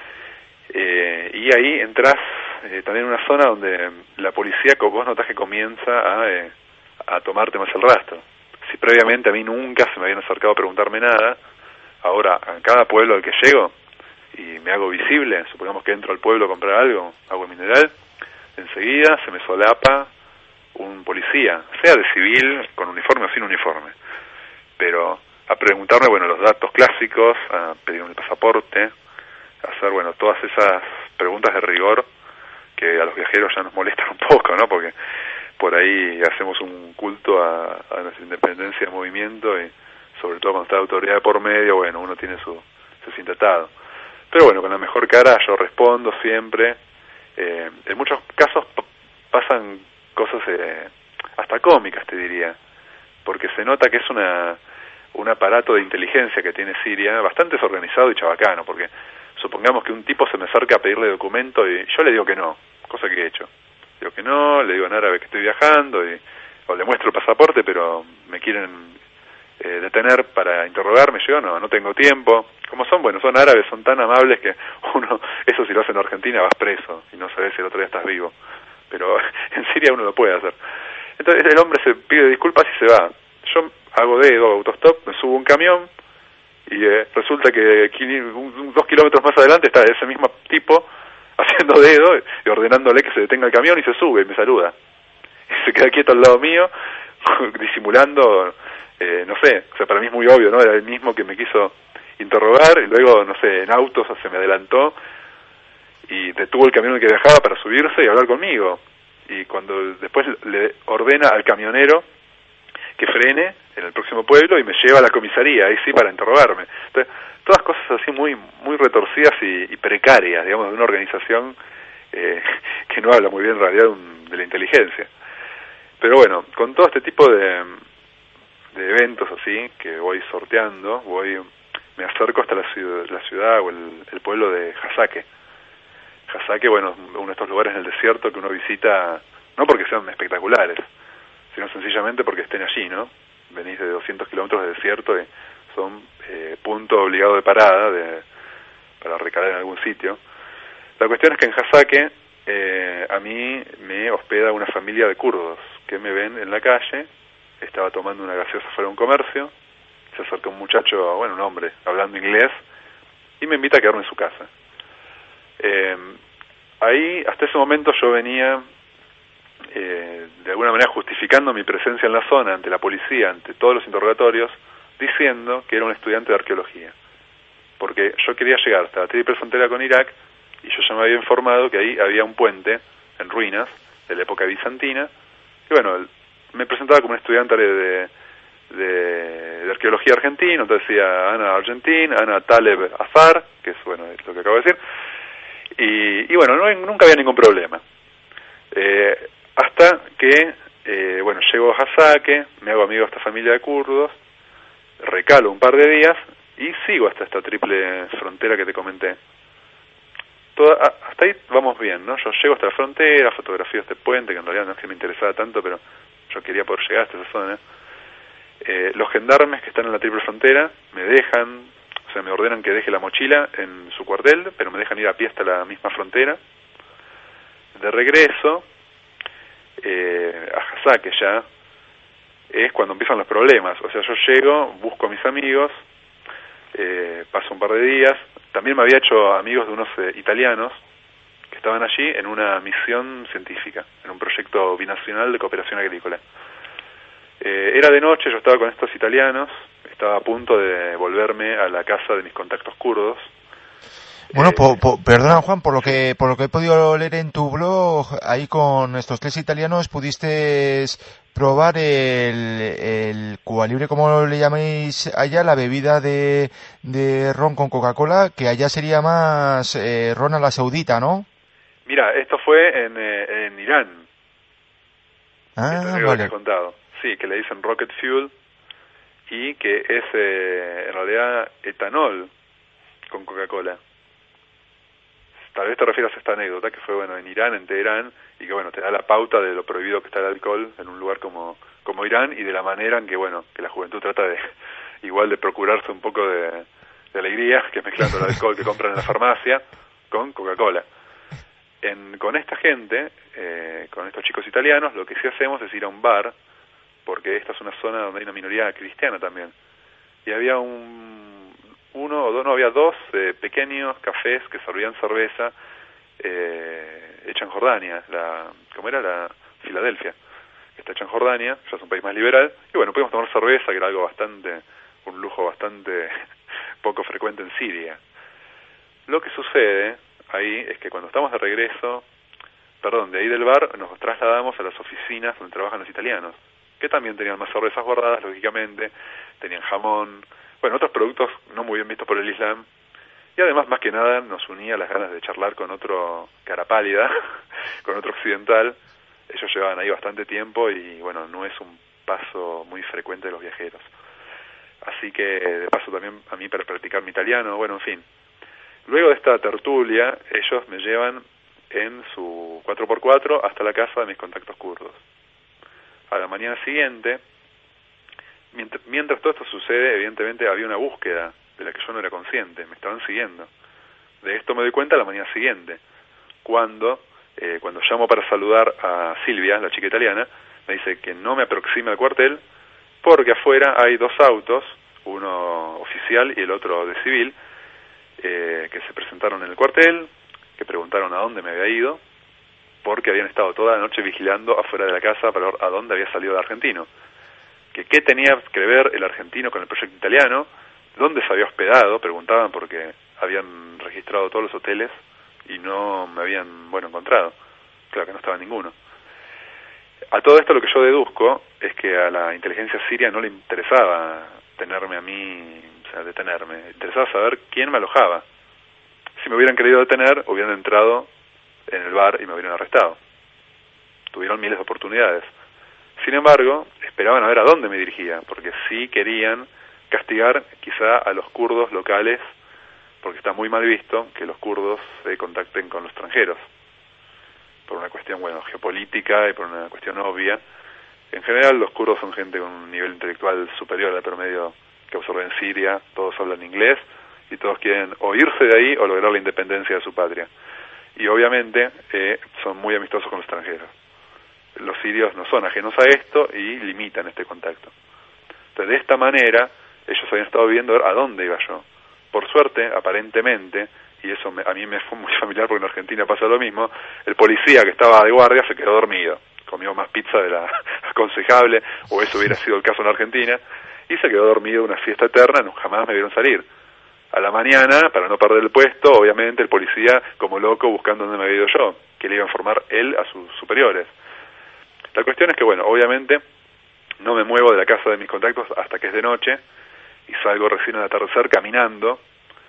Y ahí entras también en una zona donde la policía, vos notás que comienza a tomarte más el rastro. Si previamente a mí nunca se me habían acercado a preguntarme nada, ahora a cada pueblo al que llego y me hago visible, supongamos que entro al pueblo a comprar algo, agua mineral, enseguida se me solapa un policía, sea de civil, con uniforme o sin uniforme, pero a preguntarme, bueno, los datos clásicos, a pedirme el pasaporte, a hacer, bueno, todas esas preguntas de rigor que a los viajeros ya nos molestan un poco, ¿no? Porque por ahí hacemos un culto a nuestra independencia de movimiento, y sobre todo cuando está la autoridad de por medio, bueno, uno se siente atado. Pero bueno, con la mejor cara yo respondo siempre. En muchos casos pasan cosas hasta cómicas, te diría, porque se nota que es un aparato de inteligencia que tiene Siria bastante desorganizado y chabacano, porque supongamos que un tipo se me acerca a pedirle documento y yo le digo que no, cosa que he hecho. Digo que no, le digo en árabe que estoy viajando, o le muestro el pasaporte, pero me quieren detener para interrogarme. Yo no tengo tiempo. Como son árabes, son tan amables que uno, eso si lo hace en Argentina vas preso y no sabes si el otro día estás vivo, pero en Siria uno lo puede hacer. Entonces el hombre se pide disculpas y se va. Yo hago autostop, me subo a un camión y resulta que 2 kilómetros más adelante está ese mismo tipo haciendo dedo y ordenándole que se detenga el camión, y se sube y me saluda. Y se queda quieto al lado mío, disimulando, no sé, o sea, para mí es muy obvio, ¿no? Era el mismo que me quiso interrogar, y luego, no sé, en autos se me adelantó y detuvo el camión en el que viajaba para subirse y hablar conmigo. Y cuando después le ordena al camionero que frene en el próximo pueblo y me lleva a la comisaría, ahí sí, para interrogarme. Entonces, todas cosas así muy retorcidas y precarias, digamos, de una organización que no habla muy bien en realidad de la inteligencia. Pero bueno, con todo este tipo de eventos así que voy sorteando, me acerco hasta la ciudad o el pueblo de Hasake. Hasake, bueno, es uno de estos lugares en el desierto que uno visita no porque sean espectaculares, sino sencillamente porque estén allí, ¿no? Venís de 200 kilómetros de desierto y son punto obligado de parada para recalar en algún sitio. La cuestión es que en Hasake a mí me hospeda una familia de kurdos que me ven en la calle. Estaba tomando una gaseosa fuera de un comercio, se acerca un muchacho, bueno, un hombre, hablando inglés, y me invita a quedarme en su casa. Ahí, hasta ese momento yo venía de alguna manera justificando mi presencia en la zona ante la policía, ante todos los interrogatorios, diciendo que era un estudiante de arqueología, porque yo quería llegar hasta la triple frontera con Irak, y yo ya me había informado que ahí había un puente en ruinas de la época bizantina, y bueno, me presentaba como un estudiante de arqueología argentino. Entonces decía Ana Argentina, Ana Taleb Azar, que es, bueno, es lo que acabo de decir, Y bueno, nunca había ningún problema. Hasta que, bueno, llego a Hasake, me hago amigo de esta familia de kurdos, recalo un par de días y sigo hasta esta triple frontera que te comenté. Hasta ahí vamos bien, ¿no? Yo llego hasta la frontera, fotografío este puente, que en realidad no es que me interesaba tanto, pero yo quería poder llegar hasta esa zona. Los gendarmes que están en la triple frontera me dejan, o sea, me ordenan que deje la mochila en su cuartel, pero me dejan ir a pie hasta la misma frontera. De regreso, a Hasake ya, es cuando empiezan los problemas. O sea, yo llego, busco a mis amigos, paso un par de días. También me había hecho amigos de unos italianos que estaban allí en una misión científica, en un proyecto binacional de cooperación agrícola. Era de noche, yo estaba con estos italianos, estaba a punto de volverme a la casa de mis contactos kurdos. Bueno, perdona Juan, por lo que he podido leer en tu blog, ahí con estos 3 italianos pudiste probar el Cuba Libre, como le llamáis allá, la bebida de ron con Coca-Cola, que allá sería más ron a la saudita, ¿no? Mira, esto fue en Irán. Vale. Que he contado. Sí, que le dicen rocket fuel y que es en realidad etanol con Coca-Cola. Tal vez te refieras a esta anécdota que fue, bueno, en Irán, en Teherán, y que, bueno, te da la pauta de lo prohibido que está el alcohol en un lugar como Irán y de la manera en que, bueno, que la juventud trata de, igual de procurarse un poco de alegría, que es mezclando el alcohol que compran en la farmacia con Coca-Cola. Con esta gente, con estos chicos italianos, lo que sí hacemos es ir a un bar, porque esta es una zona donde hay una minoría cristiana también. Y había había dos pequeños cafés que servían cerveza hecha en Jordania, ¿cómo era? La Filadelfia, que está hecha en Jordania, ya es un país más liberal, y bueno, podíamos tomar cerveza, que era un lujo bastante poco frecuente en Siria. Lo que sucede ahí es que cuando estamos de regreso, de ahí del bar, nos trasladamos a las oficinas donde trabajan los italianos, que también tenían más cervezas guardadas, lógicamente, tenían jamón, bueno, otros productos no muy bien vistos por el Islam, y además, más que nada, nos unía las ganas de charlar con otro cara pálida, con otro occidental. Ellos llevaban ahí bastante tiempo y, bueno, no es un paso muy frecuente de los viajeros. Así que, de paso también a mí para practicar mi italiano, bueno, en fin. Luego de esta tertulia, ellos me llevan en su 4x4 hasta la casa de mis contactos kurdos. A la mañana siguiente, mientras todo esto sucede, evidentemente había una búsqueda de la que yo no era consciente, me estaban siguiendo. De esto me doy cuenta la mañana siguiente, cuando llamo para saludar a Silvia, la chica italiana, me dice que no me aproxime al cuartel, porque afuera hay 2 autos, uno oficial y el otro de civil, que se presentaron en el cuartel, que preguntaron a dónde me había ido, porque habían estado toda la noche vigilando afuera de la casa para ver a dónde había salido el argentino. Que qué tenía que ver el argentino con el proyecto italiano, dónde se había hospedado, preguntaban porque habían registrado todos los hoteles y no me habían, encontrado. Claro que no estaba ninguno. A todo esto lo que yo deduzco es que a la inteligencia siria no le interesaba tenerme a mí, o sea, detenerme. Le interesaba saber quién me alojaba. Si me hubieran querido detener, hubieran entrado en el bar y me hubieran arrestado. Tuvieron miles de oportunidades. Sin embargo, esperaban a ver a dónde me dirigía, porque sí querían castigar quizá a los kurdos locales, porque está muy mal visto que los kurdos se contacten con los extranjeros, por una cuestión, geopolítica y por una cuestión obvia. En general, los kurdos son gente con un nivel intelectual superior al promedio que absorbe en Siria, todos hablan inglés y todos quieren o irse de ahí o lograr la independencia de su patria. Y obviamente son muy amistosos con los extranjeros. Los sirios no son ajenos a esto y limitan este contacto. Entonces, de esta manera, ellos habían estado viendo a dónde iba yo. Por suerte, aparentemente, y eso a mí me fue muy familiar porque en Argentina pasa lo mismo, el policía que estaba de guardia se quedó dormido. Comió más pizza de la aconsejable, o eso hubiera sido el caso en Argentina, y se quedó dormido una siesta eterna, jamás me vieron salir. A la mañana, para no perder el puesto, obviamente el policía, como loco, buscando dónde me había ido yo, que le iba a informar él a sus superiores. La cuestión es que, obviamente, no me muevo de la casa de mis contactos hasta que es de noche, y salgo recién al atardecer caminando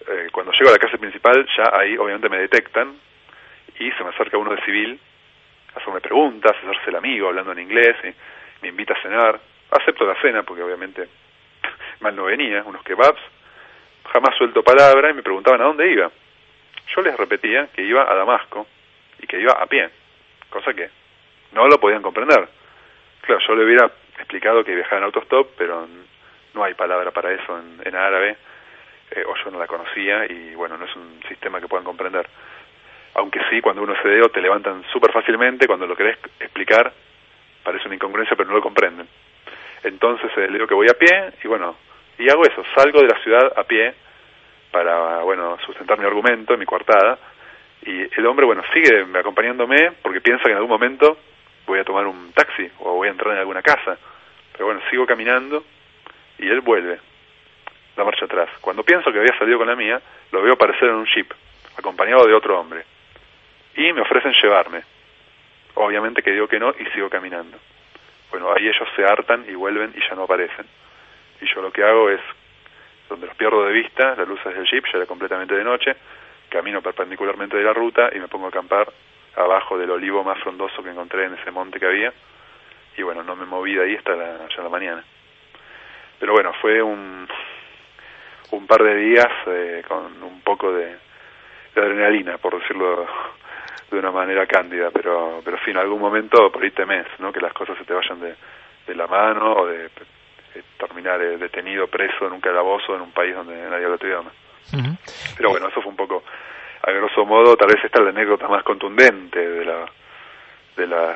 cuando llego a la cárcel principal, ya ahí obviamente me detectan y se me acerca uno de civil a hacerme preguntas, a hacerse el amigo hablando en inglés, y me invita a cenar. Acepto la cena porque obviamente mal no venía, unos kebabs. Jamás suelto palabra y me preguntaban a dónde iba. Yo les repetía que iba a Damasco y que iba a pie, cosa que no lo podían comprender. Claro, yo le hubiera explicado que viajaba en autostop, pero no hay palabra para eso en árabe, o yo no la conocía y bueno, no es un sistema que puedan comprender. Aunque sí, cuando uno es CDO te levantan súper fácilmente, cuando lo querés explicar parece una incongruencia, pero no lo comprenden. Entonces le digo que voy a pie y bueno, y hago eso, salgo de la ciudad a pie para, bueno, sustentar mi argumento, mi coartada, y el hombre, bueno, sigue acompañándome porque piensa que en algún momento voy a tomar un taxi o voy a entrar en alguna casa, pero bueno, sigo caminando y él vuelve, da marcha atrás. Cuando pienso que había salido con la mía, lo veo aparecer en un jeep, acompañado de otro hombre, y me ofrecen llevarme. Obviamente que digo que no y sigo caminando. Bueno, ahí ellos se hartan y vuelven y ya no aparecen. Y yo lo que hago es, donde los pierdo de vista, las luces del jeep, ya era completamente de noche, camino perpendicularmente de la ruta y me pongo a acampar abajo del olivo más frondoso que encontré en ese monte que había. Y bueno, no me moví de ahí hasta ya la mañana. Pero bueno, fue un par de días con un poco de adrenalina, por decirlo de una manera cándida, pero en fin, en algún momento por ahí temés, ¿no? Que las cosas se te vayan de la mano o de terminar detenido, preso en un calabozo en un país donde nadie habla tu idioma. Uh-huh. Pero bueno, eso fue un poco, a grosso modo, tal vez esta es la anécdota más contundente de las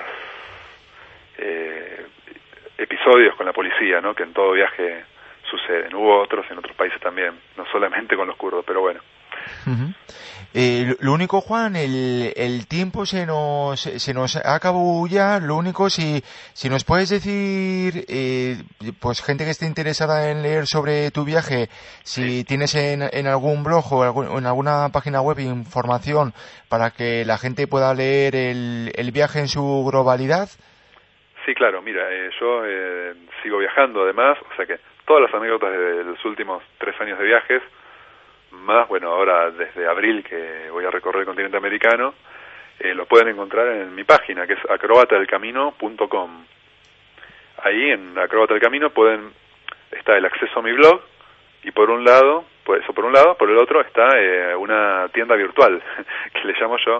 episodios con la policía, ¿no? Que en todo viaje suceden. Hubo otros en otros países también, no solamente con los kurdos, pero bueno. Uh-huh. Lo único, Juan, el tiempo se nos ha acabado ya. Lo único, si nos puedes decir, pues gente que esté interesada en leer sobre tu viaje, si tienes en algún blog o en alguna página web información para que la gente pueda leer el viaje en su globalidad. Sí, claro, mira, yo sigo viajando además, o sea que todas las anécdotas de los últimos 3 años de viajes, más, bueno, ahora desde abril que voy a recorrer el continente americano, lo pueden encontrar en mi página, que es acrobatadelcamino.com. Ahí en Acróbata del Camino está el acceso a mi blog, y por un lado, por el otro está una tienda virtual, que le llamo yo,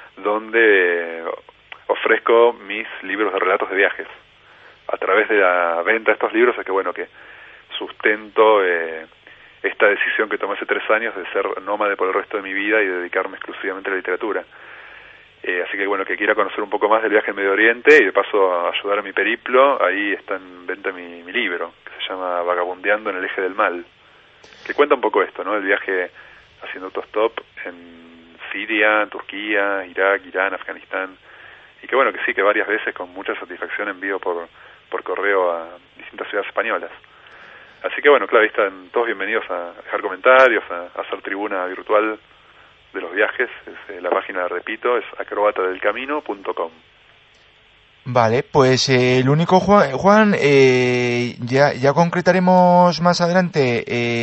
donde ofrezco mis libros de relatos de viajes. A través de la venta de estos libros es que sustento esta decisión que tomé hace 3 años de ser nómade por el resto de mi vida y dedicarme exclusivamente a la literatura. Así que que quiera conocer un poco más del viaje en Medio Oriente y de paso a ayudar a mi periplo, ahí está en venta mi libro, que se llama Vagabundeando en el eje del mal, que cuenta un poco esto, ¿no? El viaje haciendo autostop en Siria, Turquía, Irak, Irán, Afganistán, y que sí, que varias veces con mucha satisfacción envío por correo a distintas ciudades españolas. Así que claro, ahí están todos bienvenidos a dejar comentarios, a hacer tribuna virtual de los viajes. La página, repito, es acrobatadelcamino.com. Vale, pues el único, Juan, ya concretaremos más adelante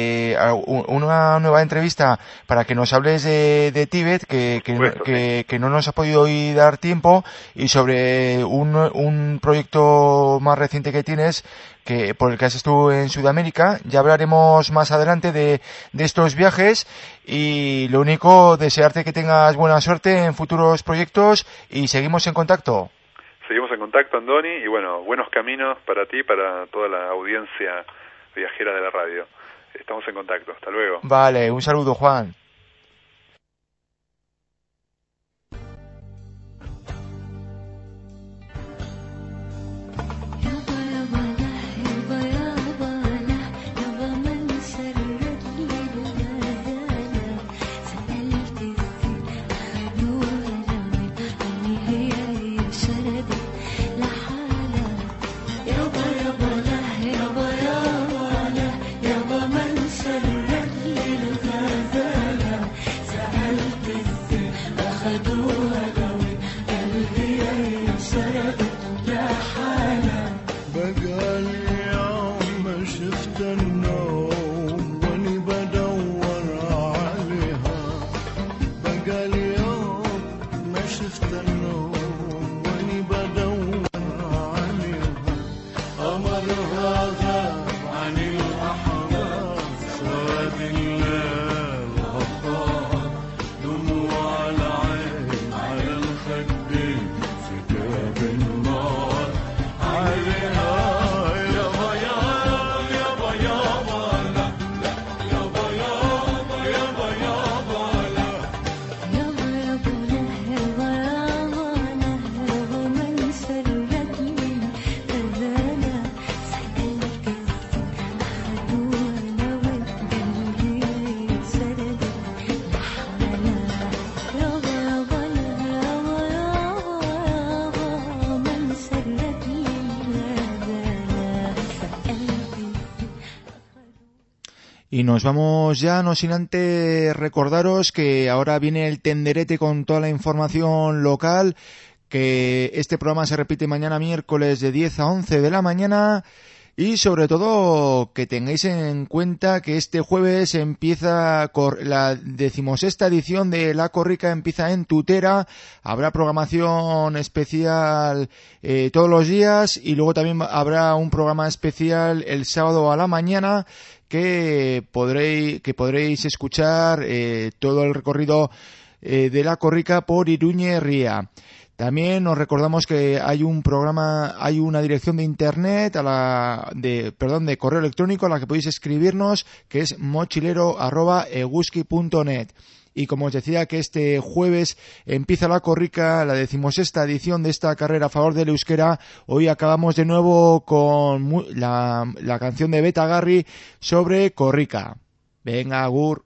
una nueva entrevista para que nos hables de Tíbet, que no nos ha podido hoy dar tiempo, y sobre un proyecto más reciente que tienes, por el que has estado en Sudamérica. Ya hablaremos más adelante de estos viajes, y lo único, desearte que tengas buena suerte en futuros proyectos y seguimos en contacto. Seguimos en contacto, Andoni, y buenos caminos para ti y para toda la audiencia viajera de la radio. Estamos en contacto. Hasta luego. Vale, un saludo, Juan. النوم واني بدور Y nos vamos ya, no sin antes recordaros que ahora viene el tenderete con toda la información local, que este programa se repite mañana miércoles de 10 a 11 de la mañana y sobre todo que tengáis en cuenta que este jueves empieza la 16ª edición de La Corrica, empieza en Tutera, habrá programación especial todos los días y luego también habrá un programa especial el sábado a la mañana que podréis escuchar todo el recorrido de La Corrica por Iruñe Ría. También os recordamos que hay una dirección de internet de correo electrónico a la que podéis escribirnos, que es mochilero@eguski.net. Y como os decía que este jueves empieza La Corrica, la 16ª edición de esta carrera a favor del euskera. Hoy acabamos de nuevo con la canción de Beta Garri sobre Corrica. Venga, agur.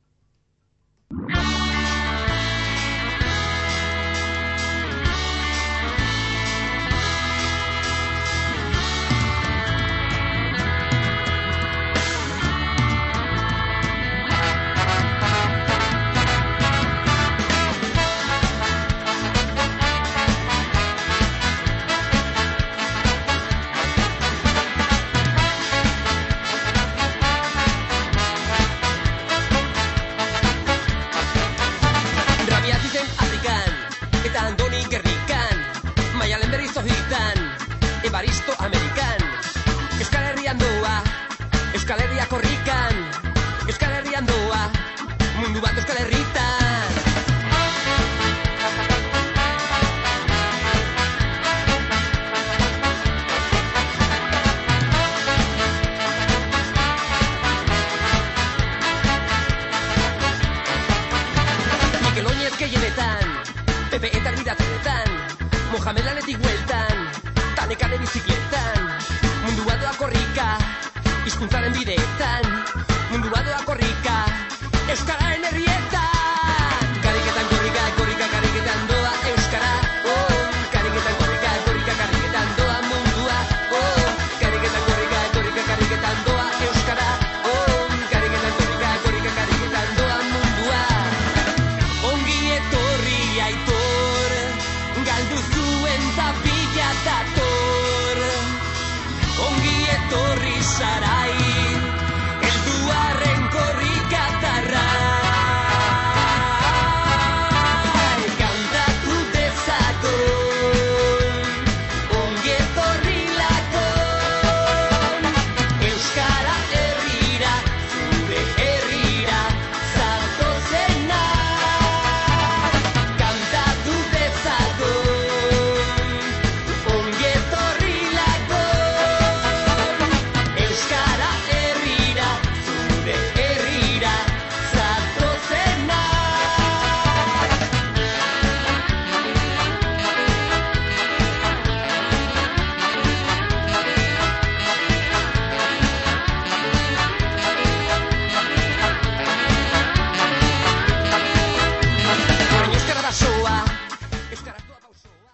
Evaristo Amerikan, Euskal Herrian doa, Euskal Herria korrikan, Euskal Herrian doa, mundu bat Euskal Herritan. Mikel Oinez gehienetan, Pepe eta Arbidatzenetan, Mohamed lanetik bueltan, Tanekane bizikletan, mundua doa korrika, hizkuntzaren bideetan, mundua doa korrika, euskararen herrietan.